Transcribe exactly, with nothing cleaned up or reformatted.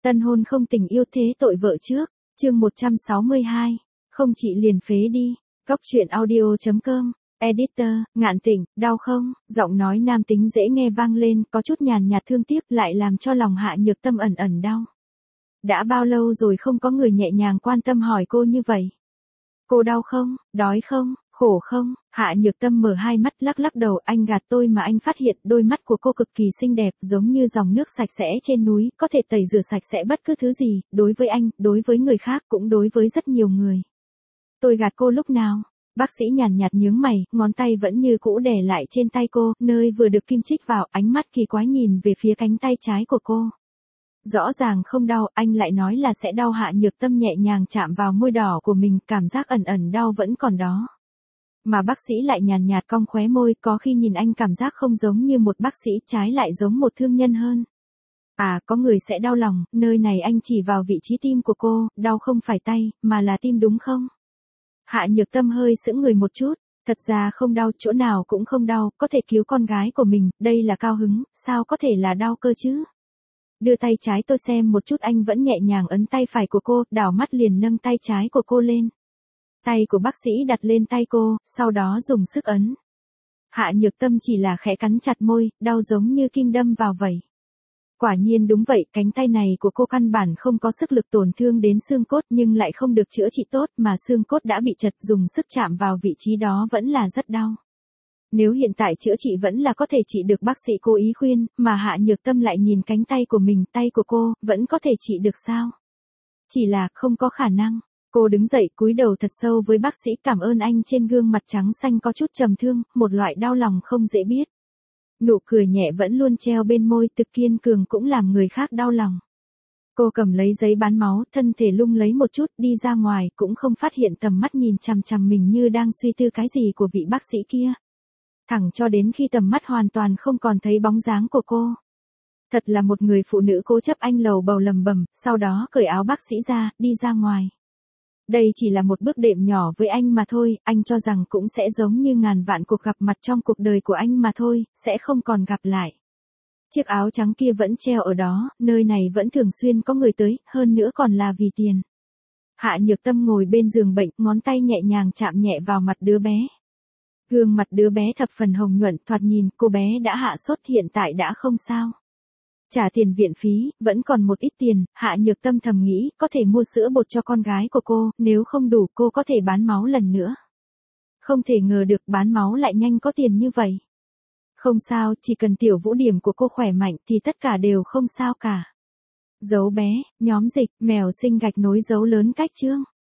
Tân hôn không tình yêu thế tội vợ trước, chương một trăm sáu mươi hai, không chị liền phế đi, góc truyện audio.com, editor, Ngạn Tịnh, đau không, giọng nói nam tính dễ nghe vang lên, có chút nhàn nhạt thương tiếc lại làm cho lòng Hạ Nhược Tâm ẩn ẩn đau. Đã bao lâu rồi không có người nhẹ nhàng quan tâm hỏi cô như vậy? Cô đau không, đói không, khổ không? Hạ Nhược Tâm mở hai mắt lắc lắc đầu, anh gạt tôi mà anh phát hiện đôi mắt của cô cực kỳ xinh đẹp, giống như dòng nước sạch sẽ trên núi, có thể tẩy rửa sạch sẽ bất cứ thứ gì, đối với anh, đối với người khác, cũng đối với rất nhiều người. Tôi gạt cô lúc nào? Bác sĩ nhàn nhạt nhướng mày, ngón tay vẫn như cũ đè lại trên tay cô, nơi vừa được kim chích vào, ánh mắt kỳ quái nhìn về phía cánh tay trái của cô. Rõ ràng không đau, anh lại nói là sẽ đau. Hạ Nhược Tâm nhẹ nhàng chạm vào môi đỏ của mình, cảm giác ẩn ẩn đau vẫn còn đó. Mà bác sĩ lại nhàn nhạt cong khóe môi, có khi nhìn anh cảm giác không giống như một bác sĩ, trái lại giống một thương nhân hơn. À, có người sẽ đau lòng, nơi này anh chỉ vào vị trí tim của cô, đau không phải tay, mà là tim đúng không? Hạ Nhược Tâm hơi sững người một chút, thật ra không đau, chỗ nào cũng không đau, có thể cứu con gái của mình, đây là cao hứng, sao có thể là đau cơ chứ? Đưa tay trái tôi xem một chút, anh vẫn nhẹ nhàng ấn tay phải của cô, đảo mắt liền nâng tay trái của cô lên. Tay của bác sĩ đặt lên tay cô, sau đó dùng sức ấn. Hạ Nhược Tâm chỉ là khẽ cắn chặt môi, đau giống như kim đâm vào vậy. Quả nhiên đúng vậy, cánh tay này của cô căn bản không có sức lực tổn thương đến xương cốt nhưng lại không được chữa trị tốt mà xương cốt đã bị chật, dùng sức chạm vào vị trí đó vẫn là rất đau. Nếu hiện tại chữa trị vẫn là có thể trị được, bác sĩ cố ý khuyên, mà Hạ Nhược Tâm lại nhìn cánh tay của mình, tay của cô, vẫn có thể trị được sao? Chỉ là, không có khả năng. Cô đứng dậy cúi đầu thật sâu với bác sĩ, cảm ơn anh, trên gương mặt trắng xanh có chút trầm thương, một loại đau lòng không dễ biết. Nụ cười nhẹ vẫn luôn treo bên môi, thực kiên cường cũng làm người khác đau lòng. Cô cầm lấy giấy bán máu, thân thể lung lấy một chút, đi ra ngoài, cũng không phát hiện tầm mắt nhìn chằm chằm mình như đang suy tư cái gì của vị bác sĩ kia. Thẳng cho đến khi tầm mắt hoàn toàn không còn thấy bóng dáng của cô. Thật là một người phụ nữ cố chấp, anh lầu bầu lầm bầm, sau đó cởi áo bác sĩ ra, đi ra ngoài. Đây chỉ là một bước đệm nhỏ với anh mà thôi, anh cho rằng cũng sẽ giống như ngàn vạn cuộc gặp mặt trong cuộc đời của anh mà thôi, sẽ không còn gặp lại. Chiếc áo trắng kia vẫn treo ở đó, nơi này vẫn thường xuyên có người tới, hơn nữa còn là vì tiền. Hạ Nhược Tâm ngồi bên giường bệnh, ngón tay nhẹ nhàng chạm nhẹ vào mặt đứa bé. Gương mặt đứa bé thập phần hồng nhuận, thoạt nhìn cô bé đã hạ sốt, hiện tại đã không sao. Trả tiền viện phí, vẫn còn một ít tiền, Hạ Nhược Tâm thầm nghĩ, có thể mua sữa bột cho con gái của cô, nếu không đủ cô có thể bán máu lần nữa. Không thể ngờ được bán máu lại nhanh có tiền như vậy. Không sao, chỉ cần tiểu vũ điểm của cô khỏe mạnh thì tất cả đều không sao cả. Dấu bé, nhóm dịch, mèo sinh gạch nối dấu lớn cách chương.